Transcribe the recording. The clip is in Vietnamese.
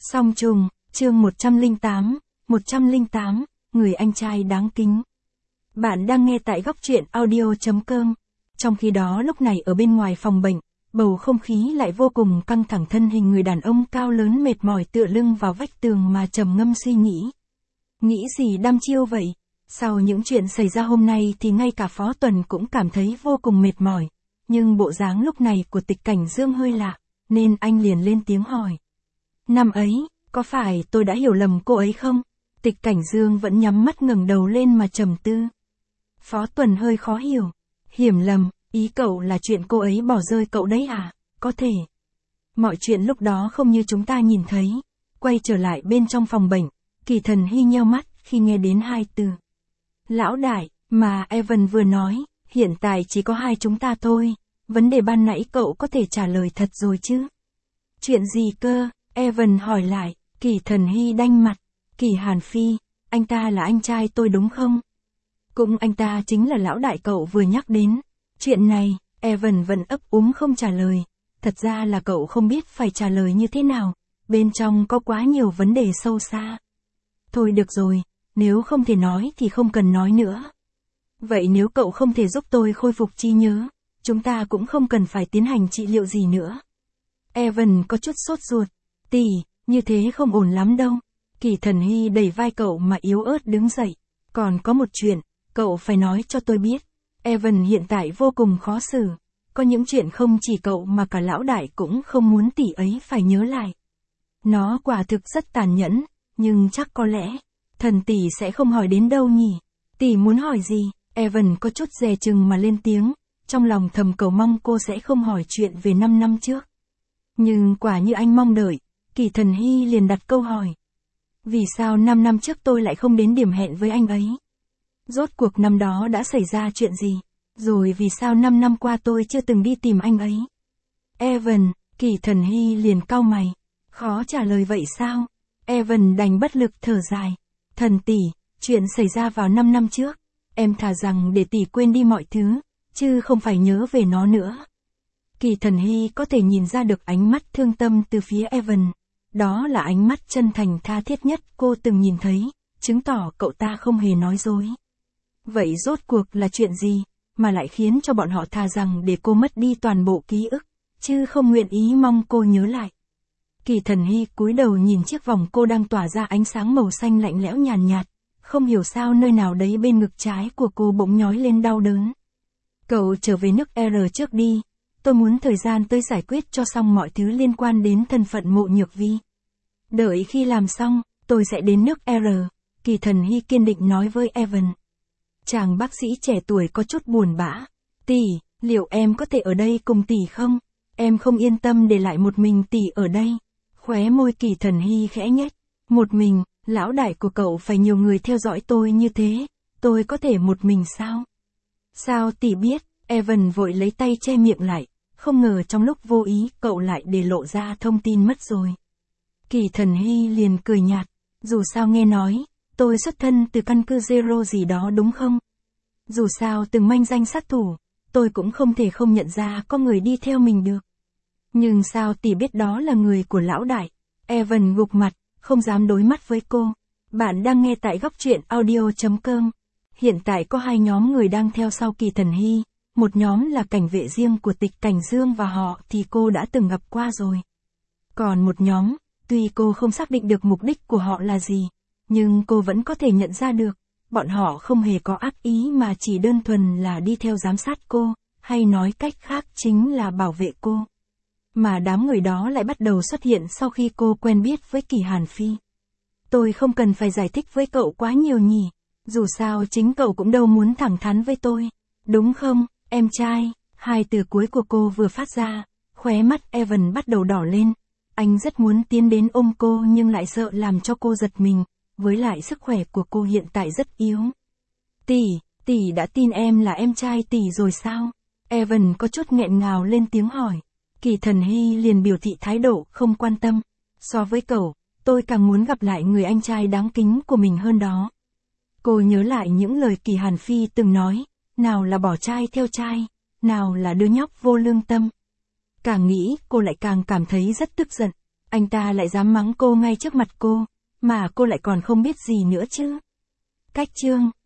Song trùng, chương 108, người anh trai đáng kính. Bạn đang nghe tại góc truyện audio.com. Trong khi đó lúc này ở bên ngoài phòng bệnh, bầu không khí lại vô cùng căng thẳng, thân hình người đàn ông cao lớn mệt mỏi tựa lưng vào vách tường mà trầm ngâm suy nghĩ. Nghĩ gì đăm chiêu vậy? Sau những chuyện xảy ra hôm nay thì ngay cả Phó Tuần cũng cảm thấy vô cùng mệt mỏi. Nhưng bộ dáng lúc này của Tịch Cảnh Dương hơi lạ, nên anh liền lên tiếng hỏi. Năm ấy, có phải tôi đã hiểu lầm cô ấy không? Tịch Cảnh Dương vẫn nhắm mắt ngẩng đầu lên mà trầm tư. Phó Tuần hơi khó hiểu. Hiểu lầm, ý cậu là chuyện cô ấy bỏ rơi cậu đấy à? Có thể. Mọi chuyện lúc đó không như chúng ta nhìn thấy. Quay trở lại bên trong phòng bệnh, Kỳ Thần Hy nheo mắt khi nghe đến hai từ. Lão đại, mà Evan vừa nói, hiện tại chỉ có hai chúng ta thôi. Vấn đề ban nãy cậu có thể trả lời thật rồi chứ? Chuyện gì cơ? Evan hỏi lại. Kỳ Thần Hy đanh mặt. Kỳ Hàn Phi, anh ta là anh trai tôi đúng không? Cũng anh ta chính là lão đại cậu vừa nhắc đến. Chuyện này, Evan vẫn ấp úng không trả lời. Thật ra là cậu không biết phải trả lời như thế nào. Bên trong có quá nhiều vấn đề sâu xa. Thôi được rồi, nếu không thể nói thì không cần nói nữa. Vậy nếu cậu không thể giúp tôi khôi phục trí nhớ, chúng ta cũng không cần phải tiến hành trị liệu gì nữa. Evan có chút sốt ruột. Tỷ, như thế không ổn lắm đâu. Kỳ Thần Hy đẩy vai cậu mà yếu ớt đứng dậy. Còn có một chuyện, cậu phải nói cho tôi biết. Evan hiện tại vô cùng khó xử. Có những chuyện không chỉ cậu mà cả lão đại cũng không muốn tỷ ấy phải nhớ lại. Nó quả thực rất tàn nhẫn, nhưng chắc có lẽ, thần tỷ sẽ không hỏi đến đâu nhỉ. Tỷ muốn hỏi gì? Evan có chút dè chừng mà lên tiếng, trong lòng thầm cầu mong cô sẽ không hỏi chuyện về 5 năm trước. Nhưng quả như anh mong đợi, Kỳ Thần Hy liền đặt câu hỏi. Vì sao 5 năm trước tôi lại không đến điểm hẹn với anh ấy? Rốt cuộc năm đó đã xảy ra chuyện gì? Rồi vì sao 5 năm qua tôi chưa từng đi tìm anh ấy? Evan, Kỳ Thần Hy liền cau mày. Khó trả lời vậy sao? Evan đành bất lực thở dài. Thần tỷ, chuyện xảy ra vào 5 năm trước. Em thà rằng để tỷ quên đi mọi thứ, chứ không phải nhớ về nó nữa. Kỳ Thần Hy có thể nhìn ra được ánh mắt thương tâm từ phía Evan. Đó là ánh mắt chân thành tha thiết nhất cô từng nhìn thấy, chứng tỏ cậu ta không hề nói dối. Vậy rốt cuộc là chuyện gì, mà lại khiến cho bọn họ thà rằng để cô mất đi toàn bộ ký ức, chứ không nguyện ý mong cô nhớ lại. Kỳ Thần Hy cúi đầu nhìn chiếc vòng cô đang tỏa ra ánh sáng màu xanh lạnh lẽo nhàn nhạt, không hiểu sao nơi nào đấy bên ngực trái của cô bỗng nhói lên đau đớn. Cậu trở về nước R trước đi. Tôi muốn thời gian tới giải quyết cho xong mọi thứ liên quan đến thân phận Mộ Nhược Vi. Đợi khi làm xong, tôi sẽ đến nước R. Kỳ Thần Hy kiên định nói với Evan. Chàng bác sĩ trẻ tuổi có chút buồn bã. Tỷ, liệu em có thể ở đây cùng tỷ không? Em không yên tâm để lại một mình tỷ ở đây. Khóe môi Kỳ Thần Hy khẽ nhếch. Một mình, lão đại của cậu phải nhiều người theo dõi tôi như thế. Tôi có thể một mình sao? Sao tỷ biết? Evan vội lấy tay che miệng lại. Không ngờ trong lúc vô ý cậu lại để lộ ra thông tin mất rồi. Kỳ Thần Hy liền cười nhạt. Dù sao nghe nói, tôi xuất thân từ căn cứ Zero gì đó đúng không? Dù sao từng manh danh sát thủ, tôi cũng không thể không nhận ra có người đi theo mình được. Nhưng sao tỷ biết đó là người của lão đại? Evan gục mặt, không dám đối mắt với cô. Bạn đang nghe tại góc truyện audio.com. Hiện tại có hai nhóm người đang theo sau Kỳ Thần Hy. Một nhóm là cảnh vệ riêng của Tịch Cảnh Dương và họ thì cô đã từng gặp qua rồi. Còn một nhóm, tuy cô không xác định được mục đích của họ là gì, nhưng cô vẫn có thể nhận ra được, bọn họ không hề có ác ý mà chỉ đơn thuần là đi theo giám sát cô, hay nói cách khác chính là bảo vệ cô. Mà đám người đó lại bắt đầu xuất hiện sau khi cô quen biết với Kỳ Hàn Phi. Tôi không cần phải giải thích với cậu quá nhiều nhỉ, dù sao chính cậu cũng đâu muốn thẳng thắn với tôi, đúng không? Em trai, hai từ cuối của cô vừa phát ra, khóe mắt Evan bắt đầu đỏ lên. Anh rất muốn tiến đến ôm cô nhưng lại sợ làm cho cô giật mình, với lại sức khỏe của cô hiện tại rất yếu. Tỷ đã tin em là em trai tỷ rồi sao? Evan có chút nghẹn ngào lên tiếng hỏi. Kỳ Thần Hy liền biểu thị thái độ không quan tâm. So với cậu, tôi càng muốn gặp lại người anh trai đáng kính của mình hơn đó. Cô nhớ lại những lời Kỳ Hàn Phi từng nói. Nào là bỏ trai theo trai, nào là đứa nhóc vô lương tâm. Càng nghĩ cô lại càng cảm thấy rất tức giận. Anh ta lại dám mắng cô ngay trước mặt cô, mà cô lại còn không biết gì nữa chứ. Cách chương